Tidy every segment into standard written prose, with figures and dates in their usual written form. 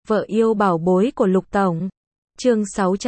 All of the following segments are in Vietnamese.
Vợ yêu bảo bối của Lục Tổng. Chương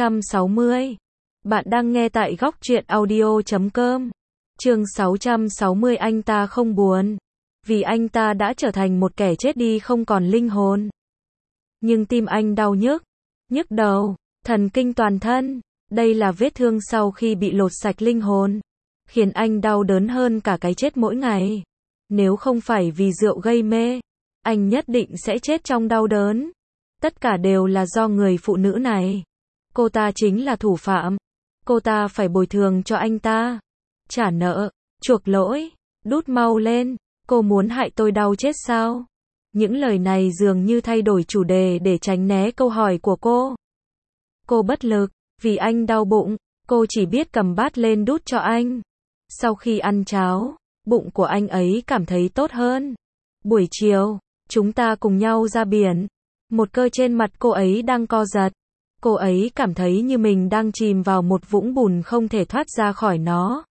660. Bạn đang nghe tại góc truyện audio.com. Chương 660. Anh ta không buồn, vì anh ta đã trở thành một kẻ chết đi không còn linh hồn. Nhưng tim anh đau nhức, nhức đầu, thần kinh toàn thân. Đây là vết thương sau khi bị lột sạch linh hồn, khiến anh đau đớn hơn cả cái chết mỗi ngày. Nếu không phải vì rượu gây mê, anh nhất định sẽ chết trong đau đớn. Tất cả đều là do người phụ nữ này. Cô ta chính là thủ phạm. Cô ta phải bồi thường cho anh ta. Trả nợ, chuộc lỗi, đút mau lên. Cô muốn hại tôi đau chết sao? Những lời này dường như thay đổi chủ đề để tránh né câu hỏi của cô. Cô bất lực, vì anh đau bụng, cô chỉ biết cầm bát lên đút cho anh. Sau khi ăn cháo, bụng của anh ấy cảm thấy tốt hơn. Buổi chiều, chúng ta cùng nhau ra biển. Một cơ trên mặt cô ấy đang co giật. Cô ấy cảm thấy như mình đang chìm vào một vũng bùn không thể thoát ra khỏi nó.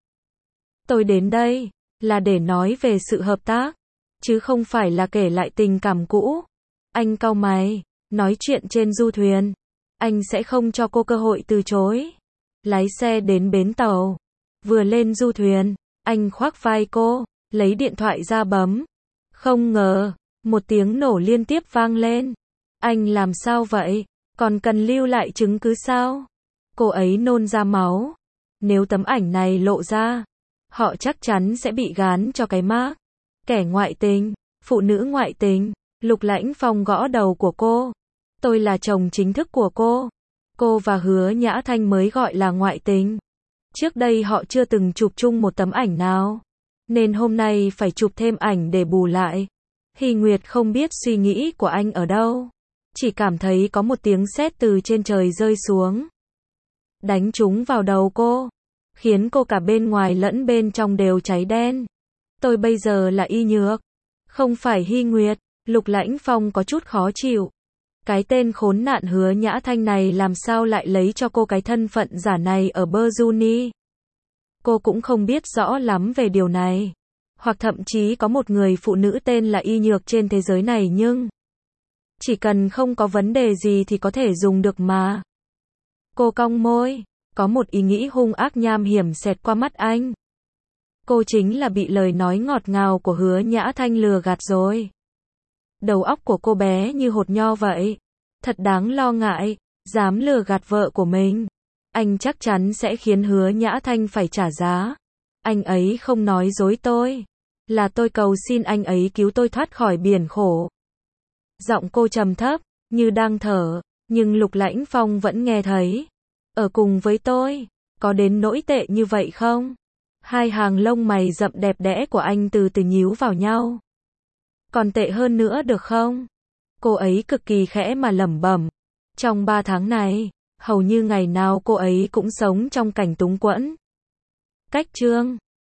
Tôi đến đây là để nói về sự hợp tác, chứ không phải là kể lại tình cảm cũ. Anh cau mày, nói chuyện trên du thuyền. Anh sẽ không cho cô cơ hội từ chối. Lái xe đến bến tàu. Vừa lên du thuyền, anh khoác vai cô, lấy điện thoại ra bấm. Không ngờ, một tiếng nổ liên tiếp vang lên. Anh làm sao vậy? Còn cần lưu lại chứng cứ sao? Cô ấy nôn ra máu. Nếu tấm ảnh này lộ ra, họ chắc chắn sẽ bị gán cho cái mác kẻ ngoại tình, phụ nữ ngoại tình. Lục Lãnh Phong gõ đầu của cô. Tôi là chồng chính thức của cô. Cô và Hứa Nhã Thanh mới gọi là ngoại tình. Trước đây họ chưa từng chụp chung một tấm ảnh nào, nên hôm nay phải chụp thêm ảnh để bù lại. Hy Nguyệt không biết suy nghĩ của anh ở đâu, chỉ cảm thấy có một tiếng sét từ trên trời rơi xuống, đánh trúng vào đầu cô, khiến cô cả bên ngoài lẫn bên trong đều cháy đen. Tôi bây giờ là Y Nhược, không phải Hy Nguyệt. Lục Lãnh Phong có chút khó chịu. Cái tên khốn nạn Hứa Nhã Thanh này làm sao lại lấy cho cô cái thân phận giả này ở Berjuni? Cô cũng không biết rõ lắm về điều này. Hoặc thậm chí có một người phụ nữ tên là Y Nhược trên thế giới này, nhưng chỉ cần không có vấn đề gì thì có thể dùng được mà. Cô cong môi, có một ý nghĩ hung ác nham hiểm xẹt qua mắt anh. Cô chính là bị lời nói ngọt ngào của Hứa Nhã Thanh lừa gạt rồi. Đầu óc của cô bé như hột nho vậy. Thật đáng lo ngại, dám lừa gạt vợ của mình. Anh chắc chắn sẽ khiến Hứa Nhã Thanh phải trả giá. Anh ấy không nói dối tôi. Là tôi cầu xin anh ấy cứu tôi thoát khỏi biển khổ. Giọng cô trầm thấp, như đang thở, nhưng Lục Lãnh Phong vẫn nghe thấy. Ở cùng với tôi, có đến nỗi tệ như vậy không? Hai hàng lông mày rậm đẹp đẽ của anh từ từ nhíu vào nhau. Còn tệ hơn nữa được không? Cô ấy cực kỳ khẽ mà lẩm bẩm. Trong 3 tháng này, hầu như ngày nào cô ấy cũng sống trong cảnh túng quẫn. Cách chương